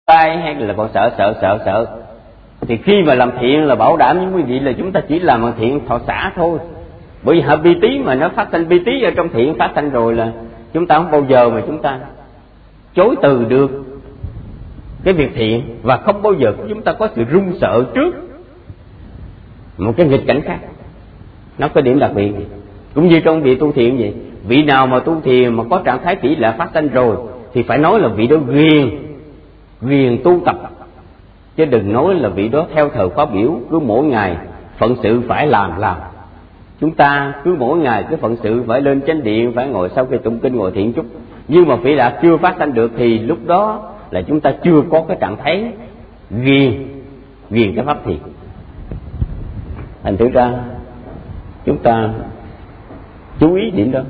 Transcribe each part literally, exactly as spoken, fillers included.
tay hay là còn sợ sợ sợ sợ. Thì khi mà làm thiện là bảo đảm với quý vị là chúng ta chỉ làm bằng thiện thọ xả thôi. Bởi vì hợp bi tí mà nó phát sanh bi tí ở trong thiện phát sanh rồi là chúng ta không bao giờ mà chúng ta chối từ được cái việc thiện, và không bao giờ chúng ta có sự run sợ trước một cái nghịch cảnh khác. Nó có điểm đặc biệt. Cũng như trong vị tu thiện vậy, vị nào mà tu thiện mà có trạng thái tỷ lệ phát sanh rồi thì phải nói là vị đó ghiền ghiền tu tập, chứ đừng nói là vị đó theo thời khóa biểu cứ mỗi ngày phận sự phải làm làm. Chúng ta cứ mỗi ngày cái phận sự phải lên chánh điện, phải ngồi sau khi tụng kinh ngồi thiện chút, nhưng mà vị đạt chưa phát sanh được thì lúc đó là chúng ta chưa có cái trạng thái ghiền ghiền cái pháp thiện. Thành thử ra chúng ta chú ý điểm đó.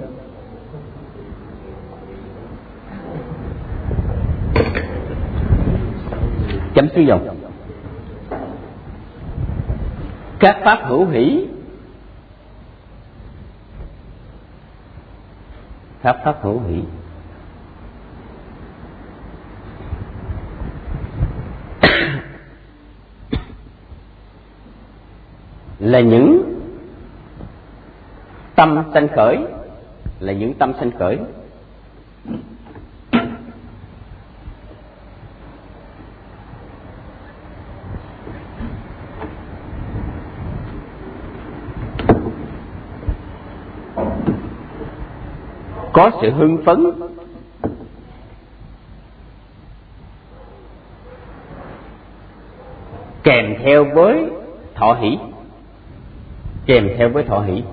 Chấm xuống dòng. Các pháp hữu hỷ, các pháp hữu hỷ là những tâm sanh khởi, là những tâm sanh khởi có sự hưng phấn kèm theo với thọ hỷ, kèm theo với thọ hỷ.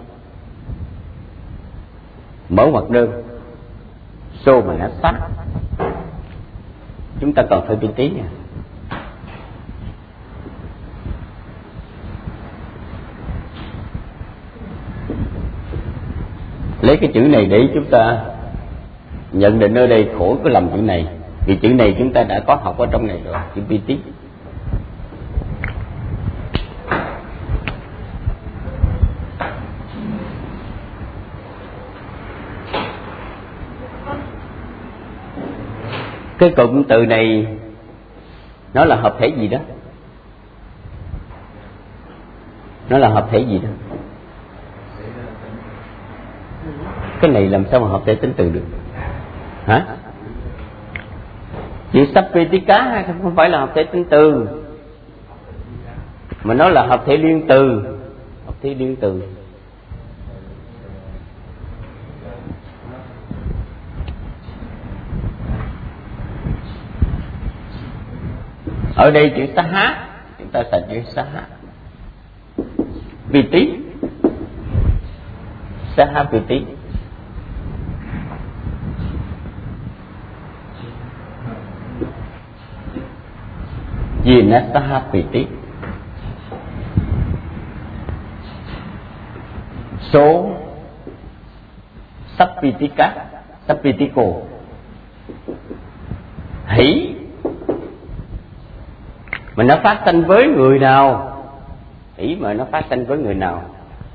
Mở ngoặc đơn xô mà nó sát, chúng ta còn phải bình tí nha. Lấy cái chữ này để chúng ta nhận định ở đây, khổ có lầm chữ này, vì chữ này chúng ta đã có học ở trong này rồi, chữ pi tí. Cái cụm từ này nó là hợp thể gì đó? Nó là hợp thể gì đó? Cái này làm sao mà hợp thể tính từ được? Hả? Chữ Sappitika không phải là hợp thể tính từ, mà nó là hợp thể liên từ. Hợp thể liên từ. Ở đây chữ Saha, chúng ta xài chữ Saha Piti, Saha Piti. Gì là Saha Piti? Số Sappitika, Sappitiko. Hỷ mà nó phát sanh với người nào? Hỷ mà nó phát sanh với người nào?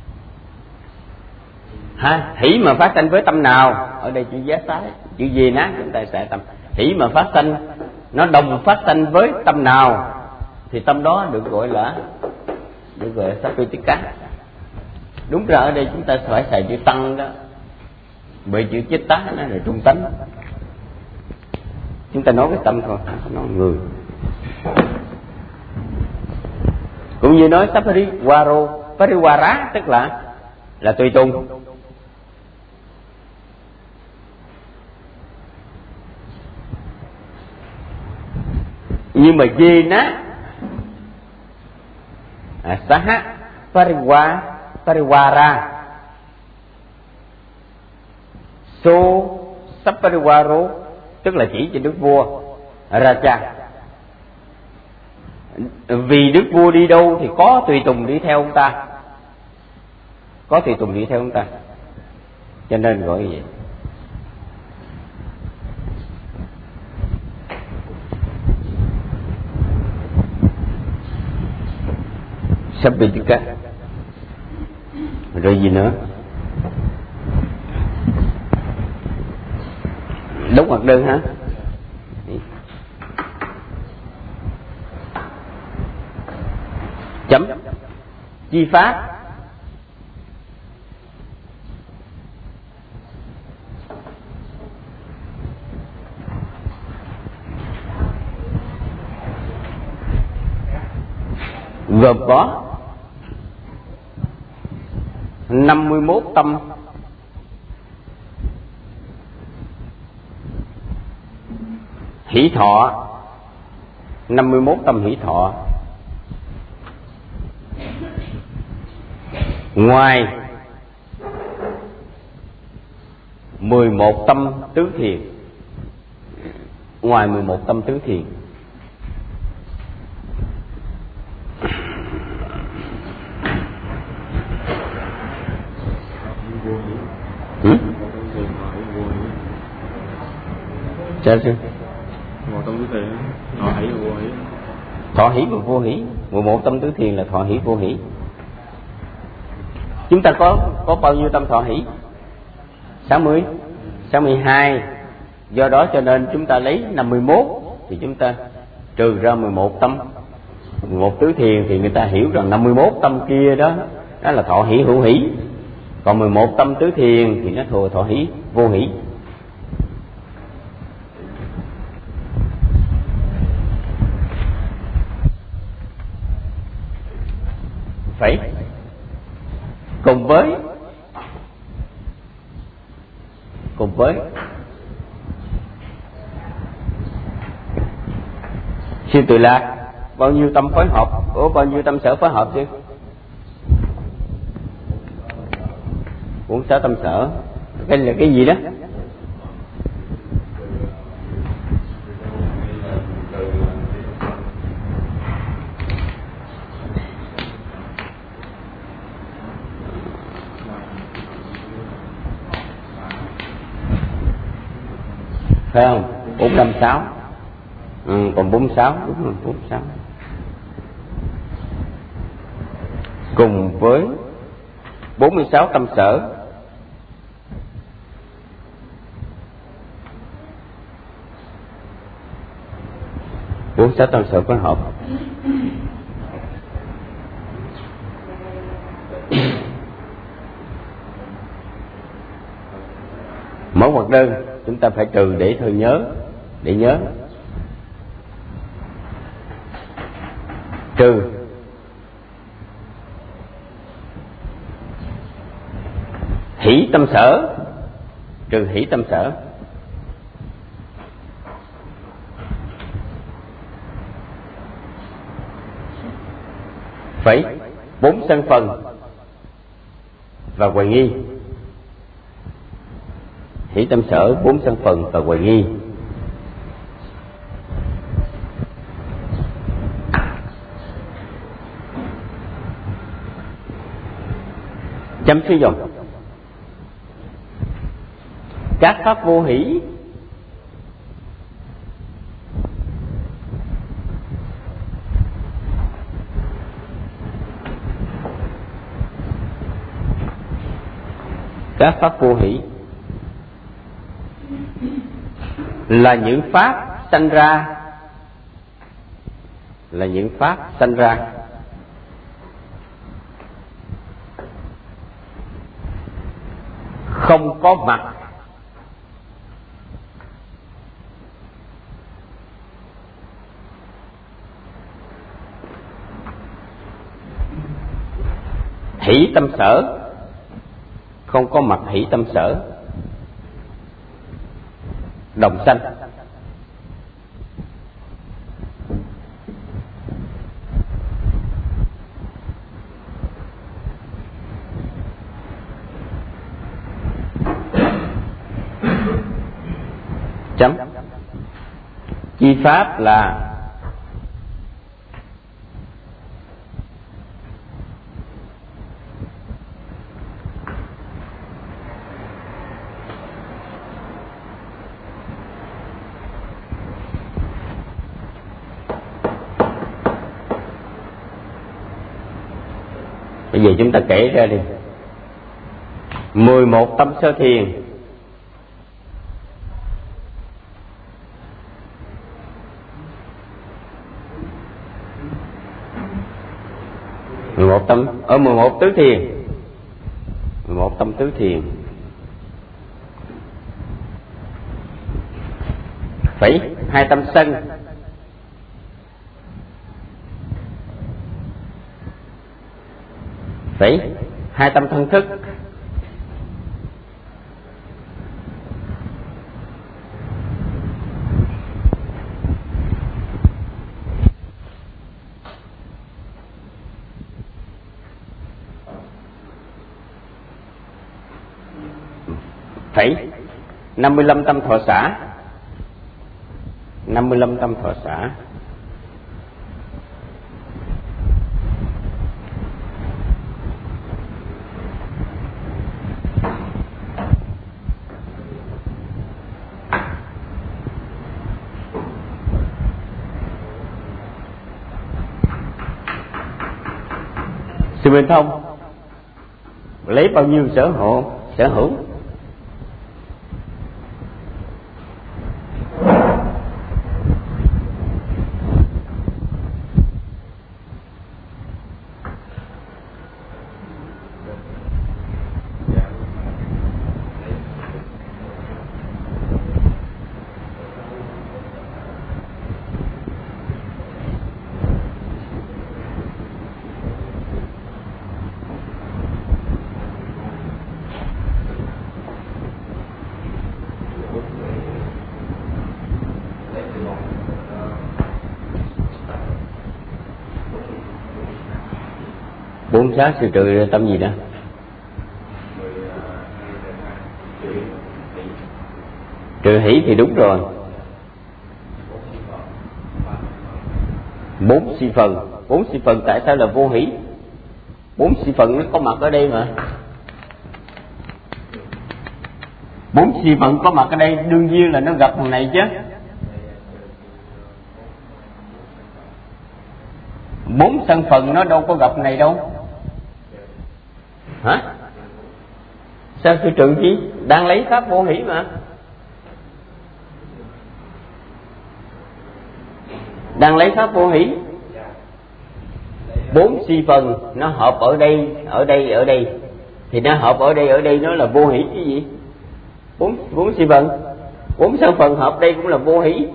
Ha, hỷ mà phát sanh với tâm nào? Ở đây chữ giá sái, chữ gì ná chúng ta sẽ tâm. Hỷ mà phát sanh, nó đồng phát sanh với tâm nào thì tâm đó được gọi là được gọi là Sappitika. Đúng ra ở đây chúng ta phải xài chữ tăng đó, bởi chữ chết tá nó là trung tánh. Chúng ta nói cái tâm thôi, không nói người. Cũng như nói Sapariwaro, Pariwara tức là là tùy tùng. Nhưng mà Jena à, Saha Pariwa Pariwara So Sapariwaro tức là chỉ cho đức vua Raja. Vì đức vua đi đâu thì có tùy tùng đi theo ông ta, có tùy tùng đi theo ông ta, cho nên gọi như vậy. Sappitika. Rồi gì nữa? Đóng ngoặc đơn hả? chấm chi pháp. Gồm có năm mươi mốt tâm hỷ thọ, năm mươi mốt tâm hỷ thọ, ngoài mười một tâm tứ thiền, ngoài mười một tâm tứ thiền. Ừ? Sao chứ? Một tâm tứ thiền, thọ hỷ và vô hỷ. Thọ hỷ và vô hỷ, mười một tâm tứ thiền là thọ hỷ vô hỷ. Chúng ta có có bao nhiêu tâm thọ hỷ? sáu mươi, sáu mươi hai. Do đó cho nên chúng ta lấy năm mươi mốt thì chúng ta trừ ra mười một tâm. mười một tứ thiền thì người ta hiểu rằng năm mươi mốt tâm kia đó đó là thọ hỷ hữu hỷ. Còn mười một tâm tứ thiền thì nó thuộc thọ hỷ vô hỷ. Phải cùng với cùng với siêu tự lạc bao nhiêu tâm phối hợp, có bao nhiêu tâm sở phối hợp chứ? Bốn sáu tâm sở. Cái là cái gì đó? Phải không? Bốn năm sáu. Ừ, còn bốn sáu, đúng rồi, bốn sáu. Cùng với bốn mươi sáu tâm sở bốn sáu tâm sở phối hợp. Mẫu hoạt đơn chúng ta phải trừ để thôi nhớ, để nhớ. Trừ hỷ tâm sở, trừ hỷ tâm sở. Phải bốn sân phần và hoài nghi. Hỷ tâm sở, bốn sân phần và hoài nghi. Chấm sử dụng các pháp vô hỷ các pháp vô hỷ là những pháp sanh ra, là những pháp sanh ra không có mặt hỷ tâm sở, không có mặt hỷ tâm sở đồng sanh. Chấm chi pháp là bây giờ chúng ta kể ra đi. Mười một tâm sơ thiền mười một tâm ở mười một tứ thiền, mười một tâm tứ thiền. Phẩy hai tâm sân, phẩy hai tâm thân thức, phẩy năm mươi lăm tâm thọ xả, năm mươi lăm tâm thọ xả, sự bên thông lấy bao nhiêu sở hộ sở hữu. Bốn sát sự trừ tâm gì đó? Trừ hỷ thì đúng rồi. Bốn si phần, bốn si phần tại sao là vô hỷ? Bốn si phần nó có mặt ở đây mà. Bốn si phần có mặt ở đây đương nhiên là nó gặp thằng này chứ. Bốn sân phần nó đâu có gặp này đâu. Hả? Sao sự trừ chi? Đang lấy pháp vô hỷ mà. Đang lấy pháp vô hỷ. Bốn si phần nó hợp ở đây, ở đây, ở đây. Thì nó hợp ở đây, ở đây nó là vô hỷ cái gì? Bốn, bốn si phần. Bốn sân phần hợp đây cũng là vô hỷ.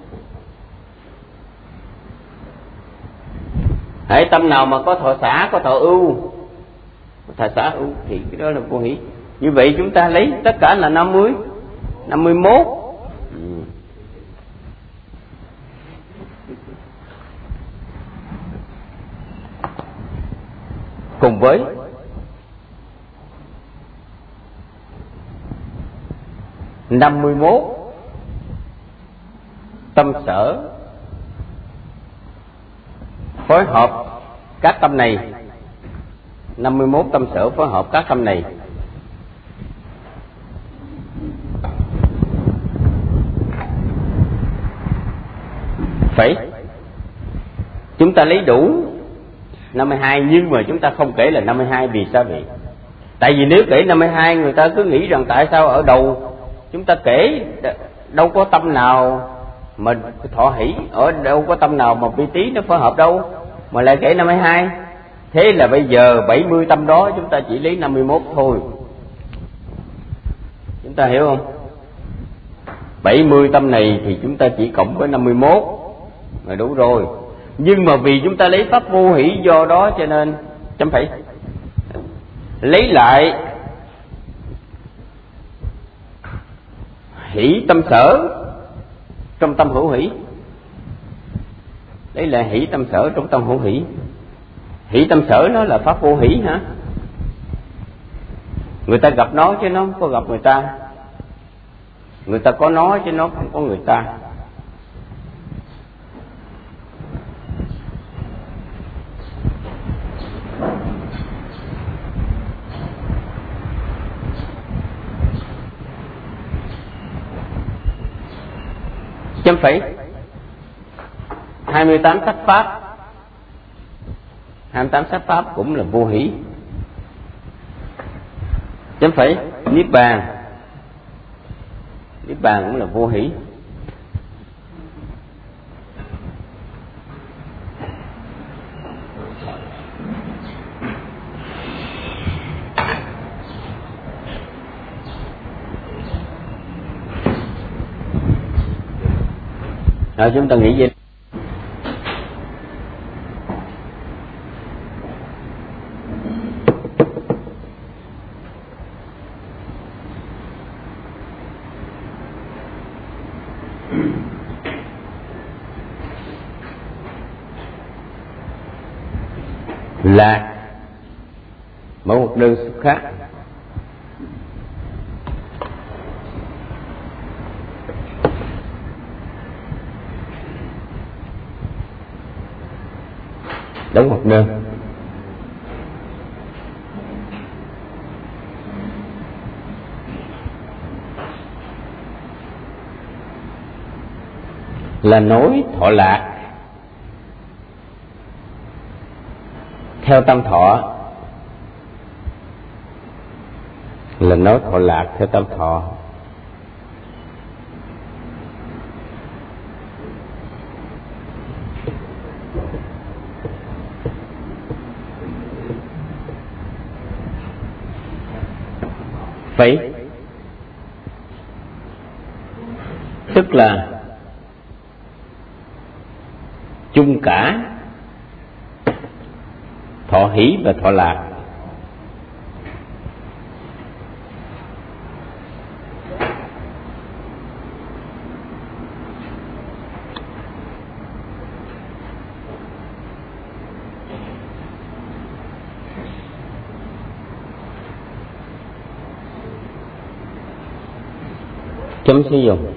Hễ tâm nào mà có thọ xả, có thọ ưu, thọ xả ưu thì cái đó là vô hỷ. Như vậy chúng ta lấy tất cả là năm mươi, năm mươi mốt. Ừ. Cùng với năm mươi mốt tâm sở phối hợp các tâm này, năm mươi mốt tâm sở phối hợp các tâm này. Phải chúng ta lấy đủ năm mươi hai, nhưng mà chúng ta không kể là năm mươi hai. Vì sao vậy? Tại vì nếu kể năm mươi hai người ta cứ nghĩ rằng tại sao ở đầu chúng ta kể đâu có tâm nào mà thọ hỷ, ở đâu có tâm nào mà vi tí nó phối hợp đâu mà lại kể năm mươi hai. Thế là bây giờ bảy mươi tâm đó chúng ta chỉ lấy năm mươi mốt thôi. Chúng ta hiểu không? bảy mươi tâm này thì chúng ta chỉ cộng với năm mươi mốt là đủ rồi. Nhưng mà vì chúng ta lấy pháp vô hỷ, do đó cho nên chấm phải lấy lại hỷ tâm sở trong tâm hữu hỷ. Lấy lại hỷ tâm sở trong tâm hữu hỷ. Hỷ tâm sở nó là pháp vô hỷ hả? Người ta gặp nó chứ nó không có gặp người ta. Người ta có nó chứ nó không có người ta. Chấm phẩy hai mươi tám sắc pháp, hai mươi tám sắc pháp cũng là vô hỷ. Chấm phẩy niết bàn, niết bàn cũng là vô hỷ. Rồi chúng ta nghĩ gì? Lạc mở một đơn xúc khác, đóng một đơn. Là nối thọ lạc theo tâm thọ, là nối thọ lạc theo tâm thọ. Phải tức là chung cả thọ hỷ và thọ lạc. Chấm sử dụng.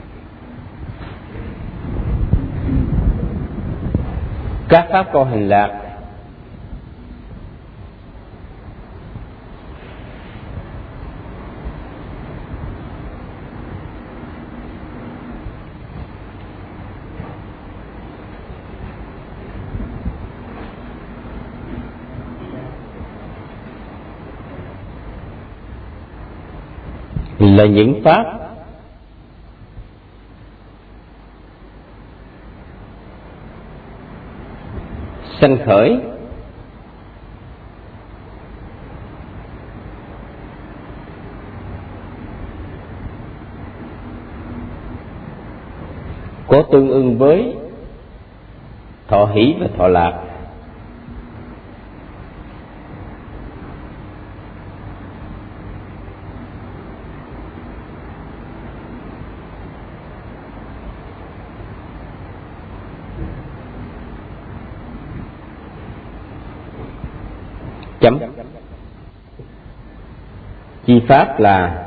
Các pháp câu hành lạc là những pháp sanh khởi có tương ưng với thọ hỷ và thọ lạc. Chấm. Chi pháp là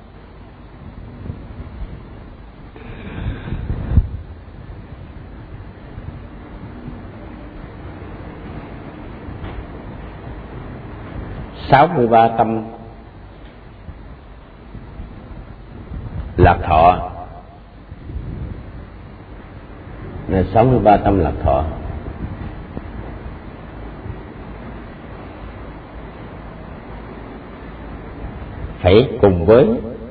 sáu mươi ba tâm lạc thọ, là sáu mươi ba tâm lạc thọ. Phải cùng với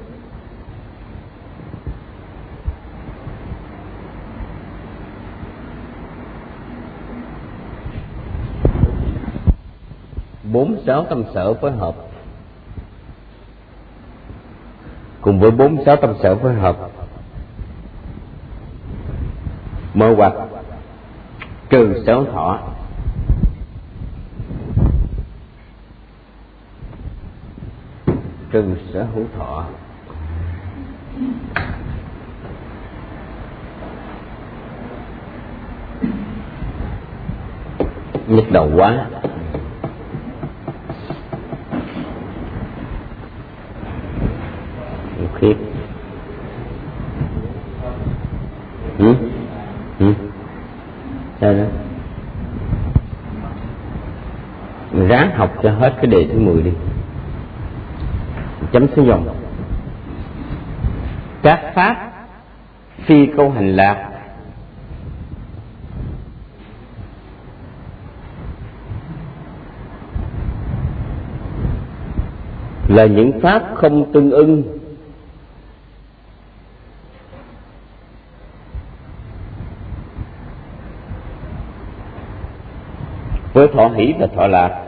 bốn sáu tâm sở phối hợp, cùng với bốn sáu tâm sở phối hợp mơ hoạch trừ sáu thọ. Trừ sở hữu thọ. Nhức đầu quá. Khiếp. Ừ? Ừ? Sao đó? Mình ráng học cho hết cái đề thứ mười đi. Chấm số dòng. Các pháp phi câu hành lạc là những pháp không tương ưng với thọ hỷ và thọ lạc.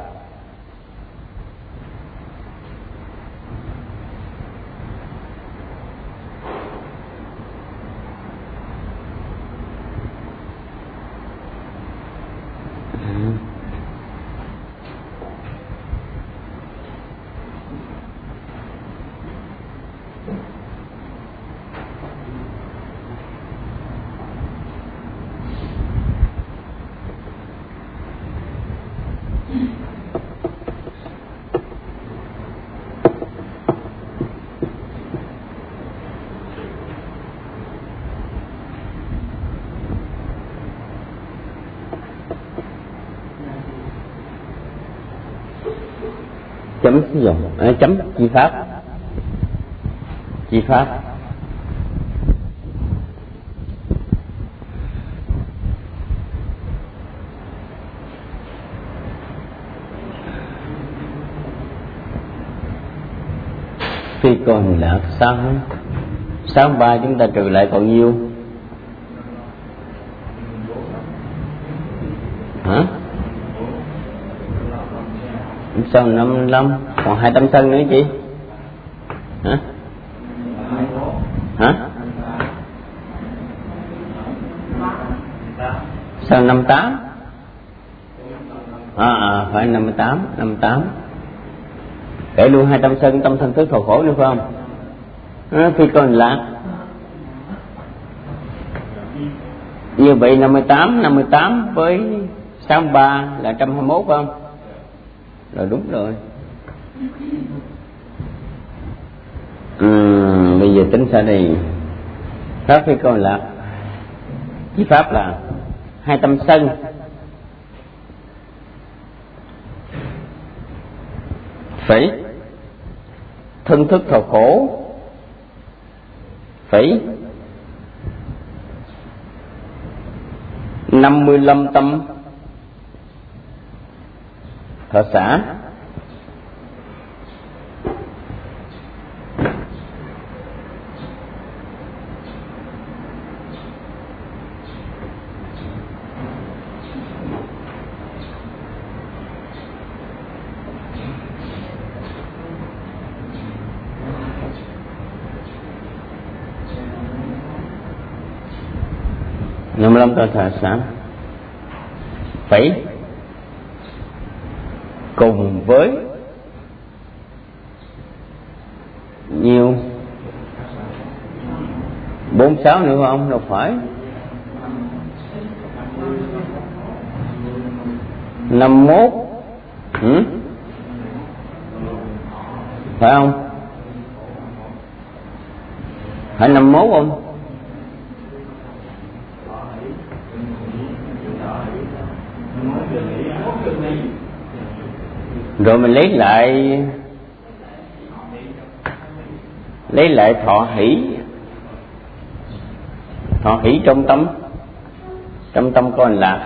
chấm sử dụng à, chấm chi pháp. Chi pháp phi còn lạc sáu sáu ba chúng ta trừ lại còn nhiêu hả? Sao năm mươi lăm còn hai trăm sân nữa chị hả? Hả? Sao năm mươi tám? À, à phải năm mươi tám, năm mươi tám. Kể luôn hai trăm sân tâm thân thức thọ khổ nữa phải không? À, phi còn lạc. Như vậy năm mươi tám, năm mươi tám với sáu mươi ba là một trăm hai mươi mốt phải không? Rồi đúng rồi. Ừ, bây giờ tính sao đây? Pháp phi còn lạc. Chi pháp là hai tâm sân phẩy thân thức thọ khổ phẩy năm mươi lăm tâm thọ xả năm mươi lăm tâm thọ xả phẩy cùng với nhiều bốn sáu nữa không? Đâu phải năm mốt ừ? Phải không? Phải năm mốt không? Rồi mình lấy lại lấy lại thọ hỷ, thọ hỷ trong tâm, trong tâm con lạc.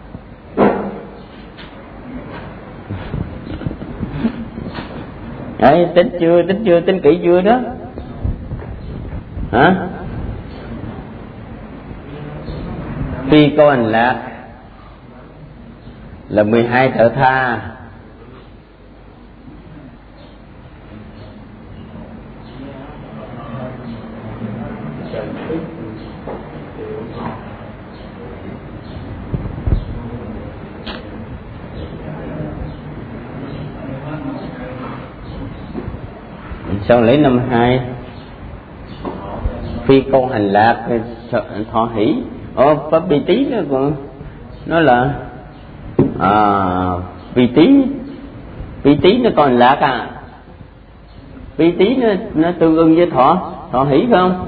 Đấy, tính chưa, tính chưa, tính kỹ chưa đó hả? Phi câu hành lạc là mười hai thợ tha. Sao lấy năm hai? Phi câu hành lạc thọ hỷ. Ồ, pháp bi tí nữa còn nó là à, bi tí, bi tí nó còn lạc à? Bi tí nó nó tương ưng với thọ thọ hỷ phải không?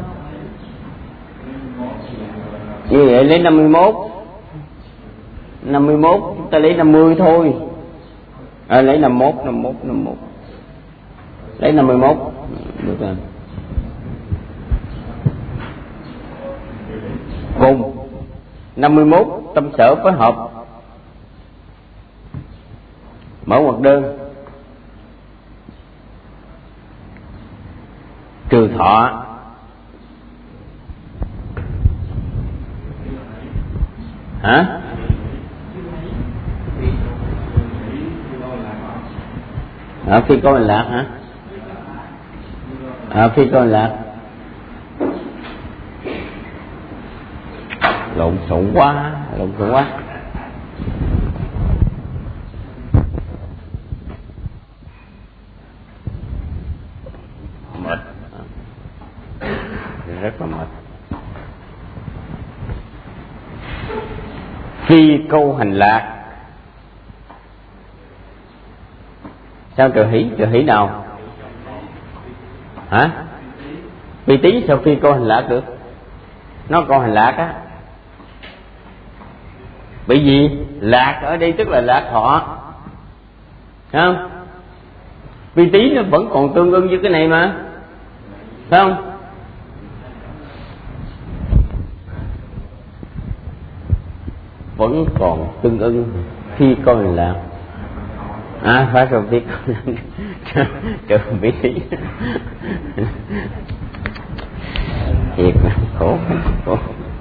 Như vậy lấy năm mươi mốt, năm mươi mốt chúng ta lấy năm mươi thôi. À, lấy năm mươi mốt, năm mươi mốt, năm mươi mốt. Lấy năm mươi mốt được rồi. Cùng năm mươi mốt tâm sở phối hợp mở ngoặc đơn trừ thọ hả? À, phi câu hành lạc hả? À, phi câu hành lạc lộn xộn quá, lộn xộn quá. Mệt, rất là mệt. Phi câu hành lạc sao trừ hỷ? Trừ hỷ nào hả? Bi tí sao phi câu hành lạc được? Nó câu hành lạc á. Bởi vì lạc ở đây tức là lạc thọ, thấy không? Vi tí nó vẫn còn tương ưng với cái này mà, phải không? Vẫn còn tương ưng khi con lạc. À phải rồi, biết trừ vi tí. Thiệt là khổ, khổ.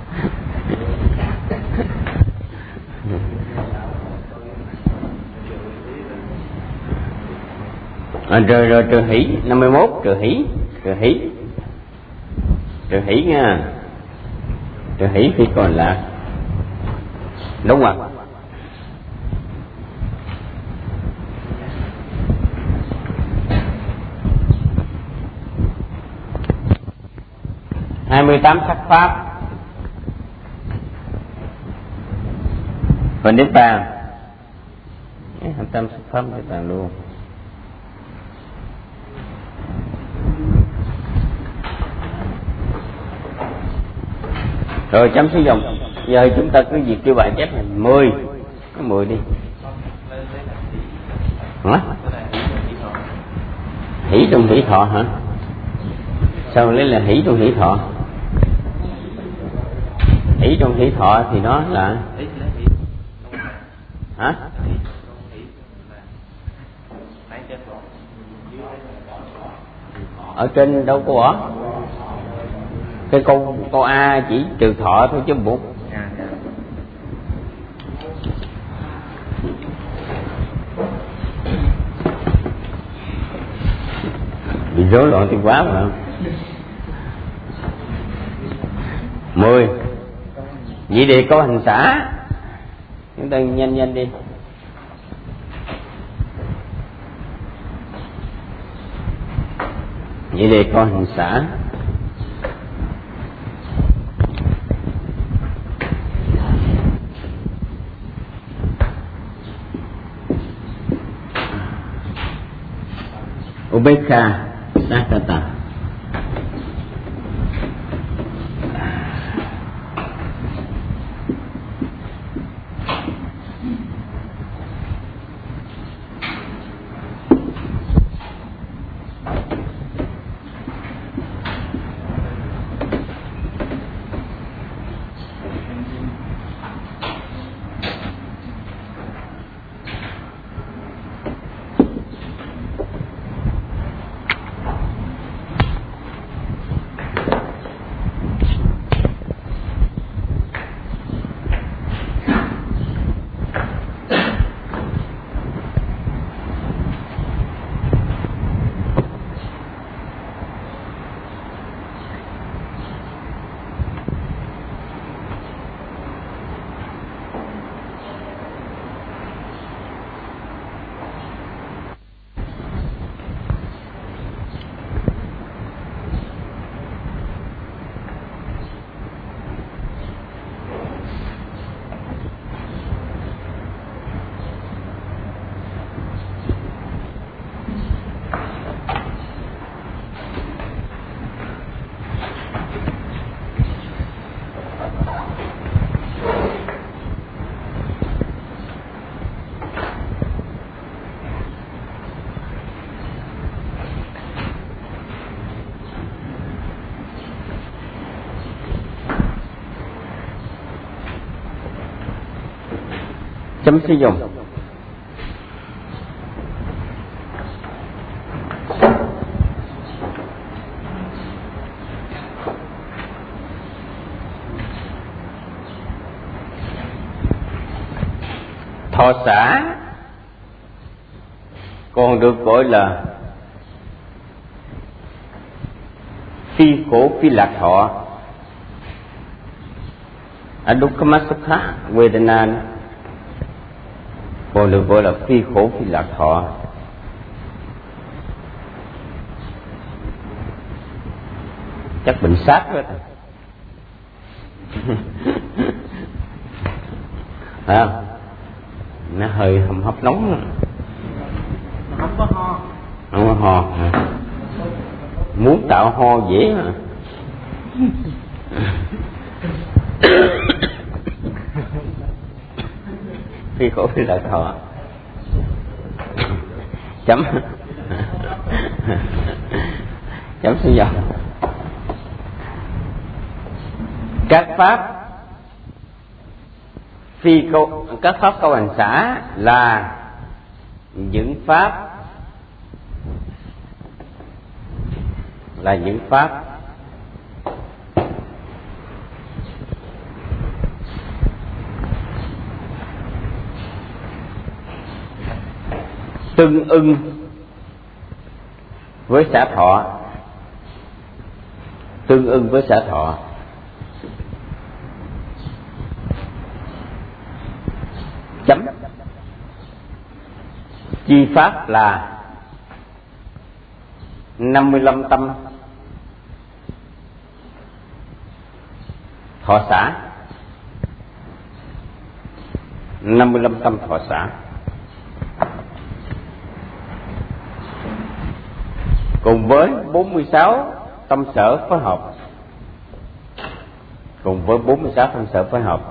À, rồi rồi trừ hỷ năm mươi mốt, trừ hỷ trừ hỷ trừ hỷ nha, trừ hỷ khi còn lạc, đúng không? hai mươi tám sắc pháp và niết bàn. hai mươi tám sắc pháp niết bàn luôn. Rồi chấm sử dụng. Giờ chúng ta cứ việc kêu bài chép này mười, có mười đi. Hả? Hỷ trong hỷ thọ hả? Sao lấy là hỷ trong hỷ thọ? Hỷ trong hỷ thọ thì nó là hả? Ở trên đâu có bỏ. Cái câu câu A chỉ trừ thọ thôi chứ buộc. Bị rối loạn tiêu hóa phải không? Mười. Vậy thì câu hành xả. Chúng ta nhanh nhanh đi. Vậy thì câu hành xả. Ubekha Sakata. Chấm sử dụng. Thọ xả còn được gọi là phi khổ phi lạc thọ. Adukkamasukha Vedana còn được gọi là phi khổ phi lạc thọ. Chắc bệnh sát quá. Phải không? Nó hơi hầm hấp nóng. Không có ho. Không có ho. Muốn tạo ho dễ mà. Phi khổ phi lạc thọ. Chấm. chấm số dòng. Các pháp phi câu các pháp câu hành xả là những pháp là những pháp tương ưng với xả thọ, tương ưng với xả thọ. Chấm. Chi pháp là năm mươi lăm tâm thọ xả, năm mươi lăm tâm thọ xả, cùng với bốn mươi sáu tâm sở phối hợp, cùng với bốn mươi sáu tâm sở phối hợp.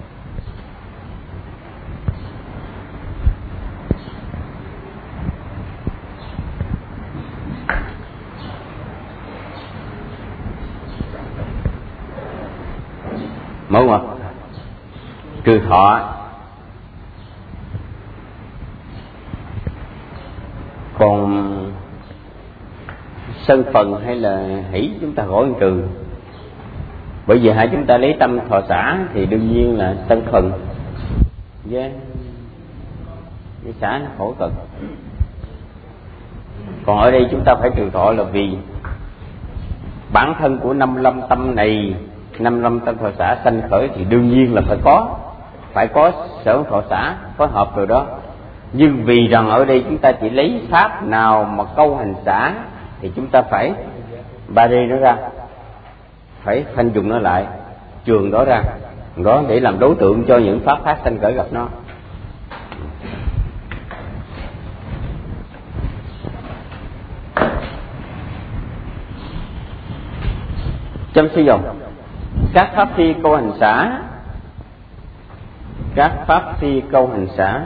Mở ngoặt trừ thọ, còn sân phần hay là hỷ chúng ta khỏi trừ. Bởi vì hai chúng ta lấy tâm thọ xả thì đương nhiên là sân phần với với xả nó khổ cực. Còn ở đây chúng ta phải trừ thọ là vì bản thân của năm mươi lăm tâm này, năm mươi lăm tâm thọ xả sanh khởi thì đương nhiên là phải có phải có sở thọ xả phối hợp rồi đó. Nhưng vì rằng ở đây chúng ta chỉ lấy pháp nào mà câu hành xả thì chúng ta phải ba D nó ra, phải khoanh dùng nó lại, trường đó ra đó để làm đối tượng cho những pháp khác sanh khởi gặp nó. Chấm sử dụng các pháp phi câu hành xả, các pháp phi câu hành xả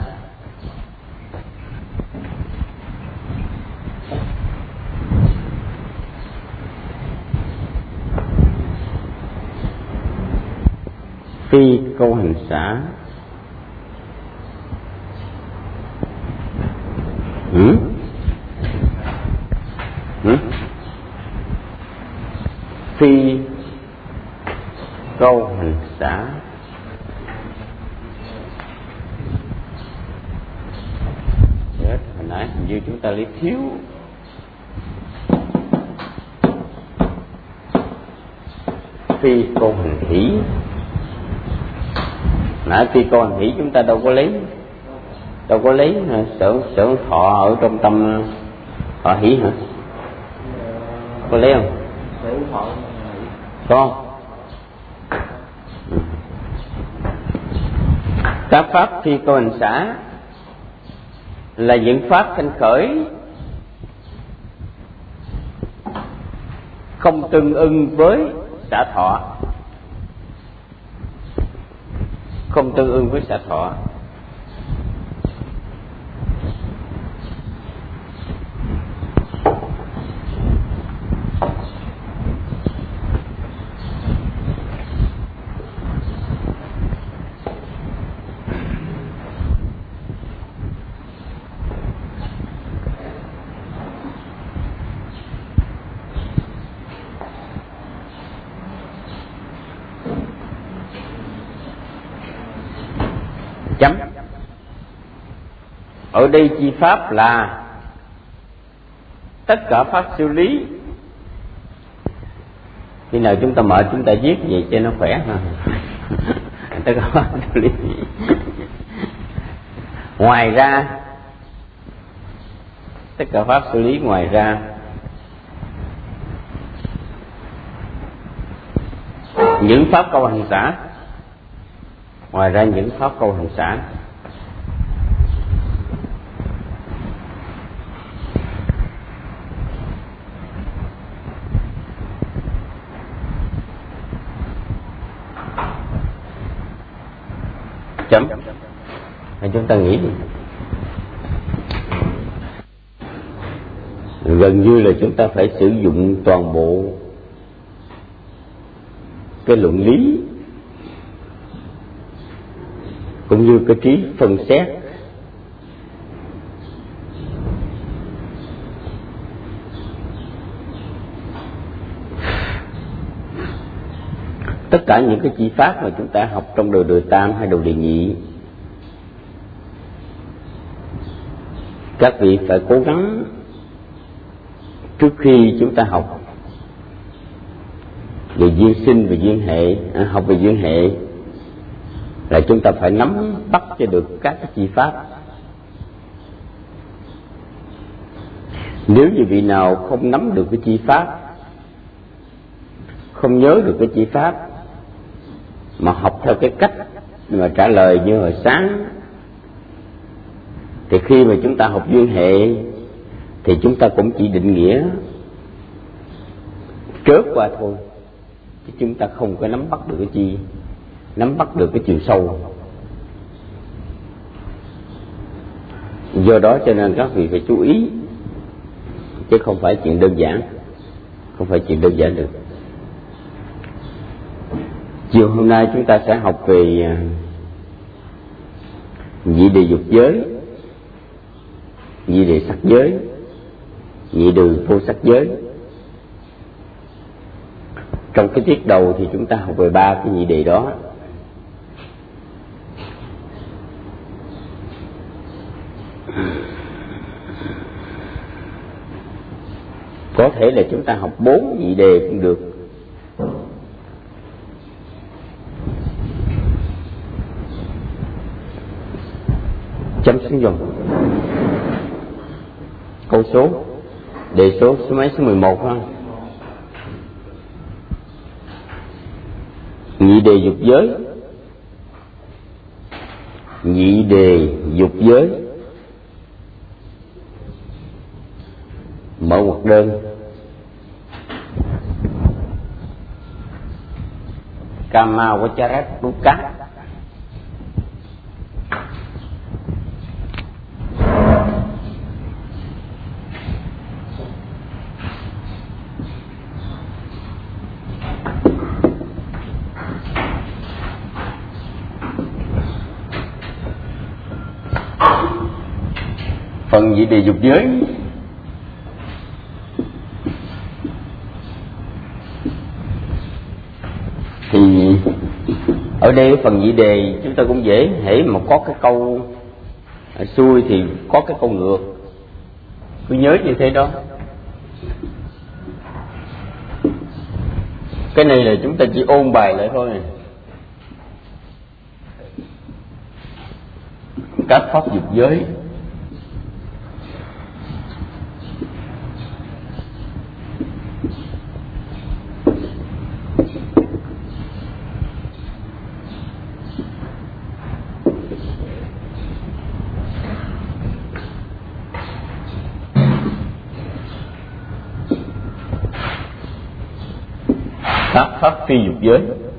phi câu hành xả ừ? Ừ? Phi câu hành xả chết, hồi nãy hình như chúng ta lấy thiếu phi câu hành hỷ. Nãy phi câu hành hỷ chúng ta đâu có lấy đâu có lấy sở sở thọ ở trong tâm thọ hỷ hả? Có lấy không? Có. Các pháp phi câu hành xả là những pháp sanh khởi không tương ưng với xả thọ, không tương ưng với xả thọ. Chấm. Ở đây chi pháp là tất cả pháp siêu lý. Khi nào chúng ta mở chúng ta viết vậy cho nó khỏe ha. Tất cả pháp siêu lý. Ngoài ra, tất cả pháp siêu lý ngoài ra những pháp câu hành xả, ngoài ra những pháp câu hành xả chấm. Thì chúng ta nghĩ đi. Gần như là chúng ta phải sử dụng toàn bộ cái luận lý cũng như cái trí phân xét. Tất cả những cái chi pháp mà chúng ta học trong đầu đời tam hay đầu đời nhị, các vị phải cố gắng trước khi chúng ta học về duyên sinh và duyên hệ, à, học về duyên hệ là chúng ta phải nắm bắt cho được các cái chi pháp. Nếu như vị nào không nắm được cái chi pháp, không nhớ được cái chi pháp, mà học theo cái cách mà trả lời như hồi sáng, thì khi mà chúng ta học duyên hệ thì chúng ta cũng chỉ định nghĩa trớt qua thôi, chứ chúng ta không có nắm bắt được cái chi, nắm bắt được cái chiều sâu. Do đó cho nên các vị phải chú ý, chứ không phải chuyện đơn giản, không phải chuyện đơn giản được. Chiều hôm nay chúng ta sẽ học về nhị đề dục giới, nhị đề sắc giới, nhị đề vô sắc giới. Trong cái tiết đầu thì chúng ta học về ba cái nhị đề đó. Có thể là chúng ta học bốn nhị đề cũng được. Chấm xuống dòng câu số, đề số số mấy, số mười một ha. Nhị đề dục giới, nhị đề dục giới, mở ngoặc đơn, Kama Vacharatuka. Phần nhị đề dục giới thì ở đây phần nhị đề chúng ta cũng dễ, hễ mà có cái câu xuôi thì có cái câu ngược, cứ nhớ như thế đó. Cái này là chúng ta chỉ ôn bài lại thôi. Các pháp dục giới các pháp phi dục giới.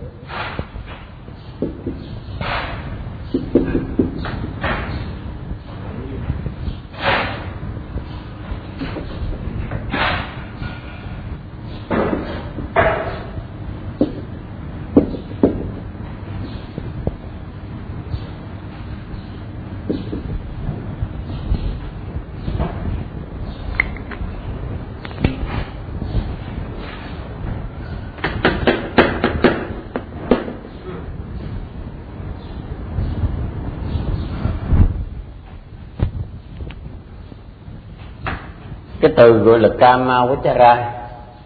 Cái từ gọi là Kama Vachara,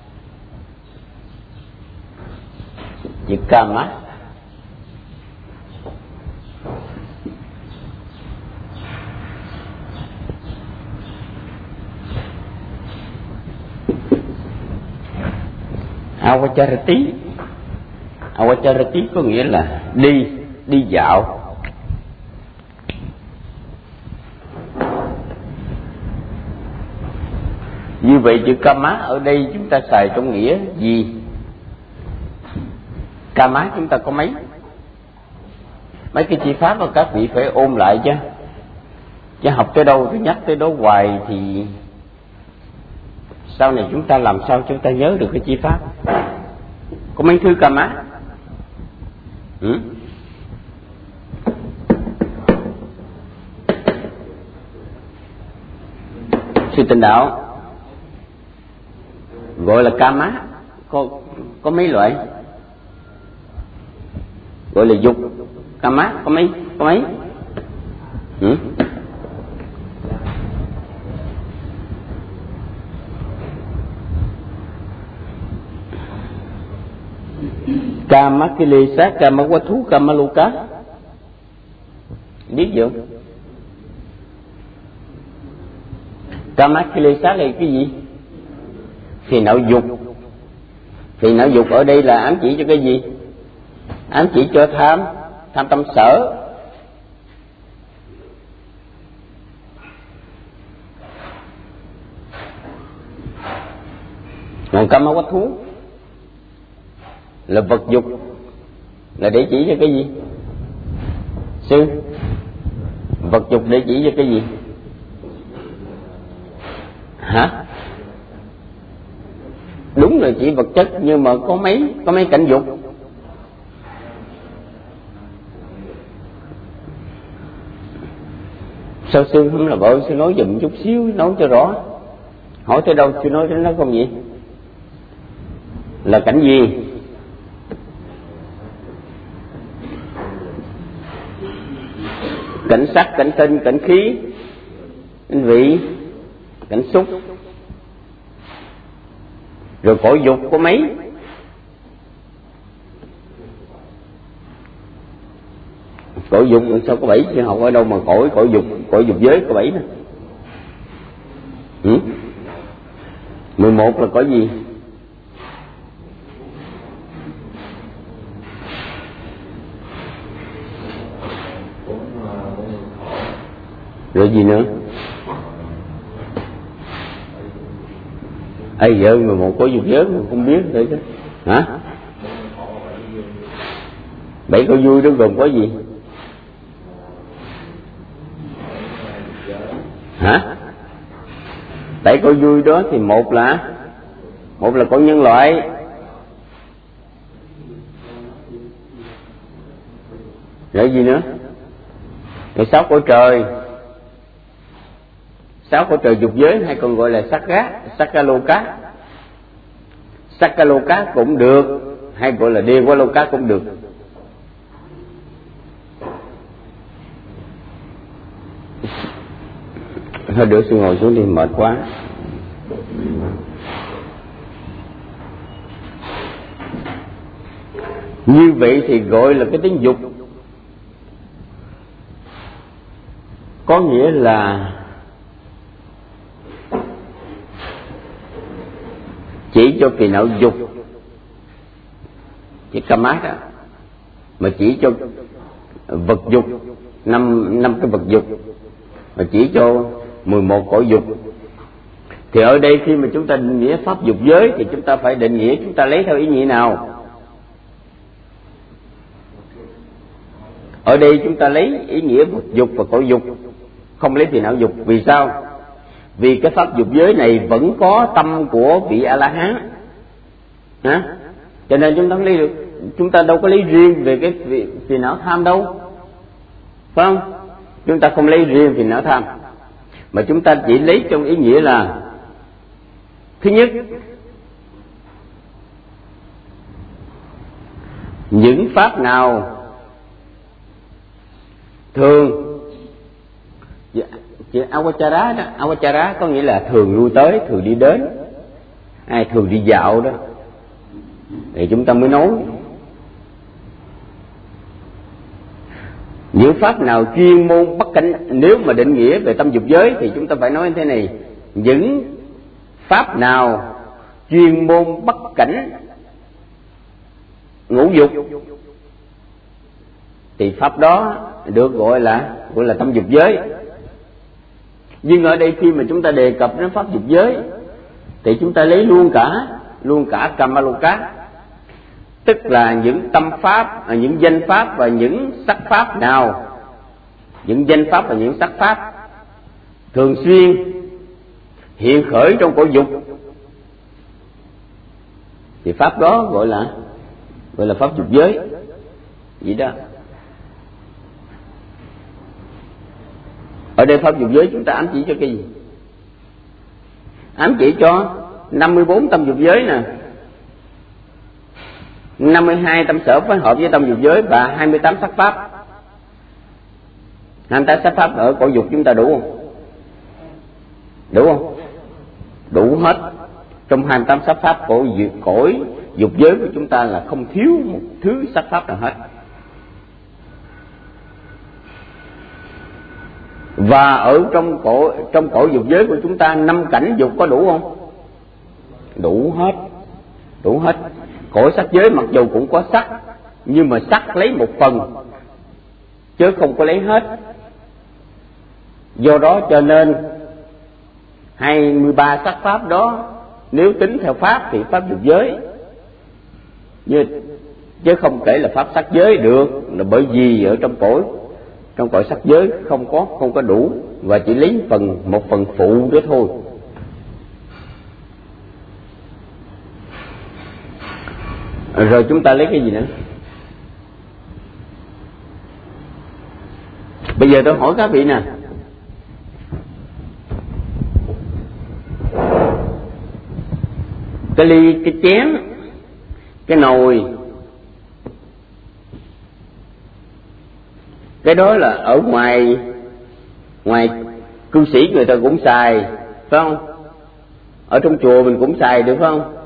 chữ Kama Avacharati. Avacharati có nghĩa là đi, đi dạo. Như vậy chữ Kama ở đây chúng ta xài trong nghĩa gì? Kama chúng ta có mấy? Mấy cái chi pháp mà các vị phải ôn lại chứ. Chứ học tới đâu cứ nhắc tới đó hoài thì sau này chúng ta làm sao chúng ta nhớ được cái chi pháp? Có mấy thứ Kama? Ừ? Sư Tịnh Đạo gọi là Kama, có có mấy loại? Gọi là dục Kama, có mấy? Có mấy? Ừ? Kama Kilesa, Kama Watu, Kama Loka. Biết gì không? Kama Kilesa là cái gì? Phiền não dục. Phiền não dục ở đây là ám chỉ cho cái gì? Ám chỉ cho tham, tham tâm sở. Còn Kama Watu là vật dục, là để chỉ cho cái gì? Sư, vật dục để chỉ cho cái gì? Hả? Đúng là chỉ vật chất, nhưng mà có mấy có mấy cảnh dục. Sao sư không là vợ sư nói giùm chút xíu, nói cho rõ. Hỏi tới đâu sư nói đến nó không gì? Là cảnh gì? Cảnh sắc, cảnh tinh, cảnh khí, cảnh vị, cảnh xúc. Rồi cõi dục có mấy? Cõi dục sao có bảy? Chứ học ở đâu mà cõi cõi dục, cõi dục giới có bảy nè. Ừ? mười một là cõi gì? Rồi gì nữa? Ây giờ mười một cõi dục giới mà không biết thôi chứ. Hả? Bảy cõi vui đó gồm có gì? Hả? Bảy cõi vui đó thì một là một là cõi nhân loại, rồi gì nữa? Rồi sáu cõi trời, sáu cõi trời dục giới hay còn gọi là Sakka, Sakkaloka. Sakkaloka cũng được, hay gọi là Devaloka cũng được. Thôi đưa sư ngồi xuống đi, mệt quá. Như vậy thì gọi là cái tính dục, có nghĩa là chỉ cho kỳ não dục, chỉ Kama đó, mà chỉ cho vật dục, năm năm cái vật dục, mà chỉ cho mười một cõi dục. Thì ở đây khi mà chúng ta định nghĩa pháp dục giới thì chúng ta phải định nghĩa, chúng ta lấy theo ý nghĩa nào? Ở đây chúng ta lấy ý nghĩa vật dục và cõi dục, không lấy phiền não dục. Vì sao? Vì cái pháp dục giới này vẫn có tâm của vị A-la-hán, hả? Cho nên chúng ta lấy được, chúng ta đâu có lấy riêng về cái phiền não tham đâu, phải không? Chúng ta không lấy riêng phiền não tham, mà chúng ta chỉ lấy trong ý nghĩa là thứ nhất, những pháp nào thường, chữ awachara đó, awachara có nghĩa là thường lui tới, thường đi đến, hay thường đi dạo đó, thì chúng ta mới nói. Những pháp nào chuyên môn bất cảnh, nếu mà định nghĩa về tâm dục giới thì chúng ta phải nói như thế này: những pháp nào chuyên môn bất cảnh ngũ dục thì pháp đó được gọi là gọi là tâm dục giới. Nhưng ở đây khi mà chúng ta đề cập đến pháp dục giới thì chúng ta lấy luôn cả luôn cả Kamaloka, tức là những tâm pháp, những danh pháp và những sắc pháp nào, những danh pháp và những sắc pháp thường xuyên hiện khởi trong cõi dục thì pháp đó gọi là gọi là pháp dục giới vậy đó. Ở đây pháp dục giới chúng ta ám chỉ cho cái gì? Ám chỉ cho năm mươi bốn tâm dục giới nè, năm mươi hai tâm sở phối hợp với tâm dục giới và hai mươi tám sắc pháp. hai mươi tám sắc pháp ở cõi dục chúng ta đủ không? Đủ không? Đủ hết. Trong hai mươi tám sắc pháp cõi cõi dục giới của chúng ta là không thiếu một thứ sắc pháp nào hết. Và ở trong cõi trong cõi dục giới của chúng ta năm cảnh dục có đủ không? Đủ hết. Đủ hết. Cõi sắc giới mặc dù cũng có sắc, nhưng mà sắc lấy một phần chứ không có lấy hết. Do đó cho nên hai mươi ba sắc pháp đó nếu tính theo pháp thì pháp dục giới, như chứ không kể là pháp sắc giới được, là bởi vì ở trong cõi trong cõi sắc giới không có không có đủ và chỉ lấy phần một phần phụ đó thôi. Rồi chúng ta lấy cái gì nữa? Bây giờ tôi hỏi các vị nè, cái ly, cái chén, cái nồi, cái đó là ở ngoài ngoài cư sĩ người ta cũng xài, phải không? Ở trong chùa mình cũng xài được, phải không?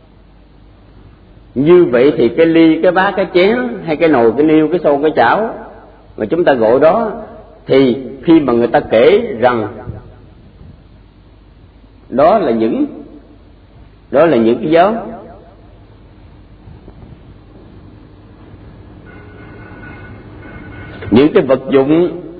Như vậy thì cái ly, cái bát, cái chén hay cái nồi, cái niêu, cái xô, cái chảo mà chúng ta gọi đó, thì khi mà người ta kể rằng đó là những đó là những cái giáo những cái vật dụng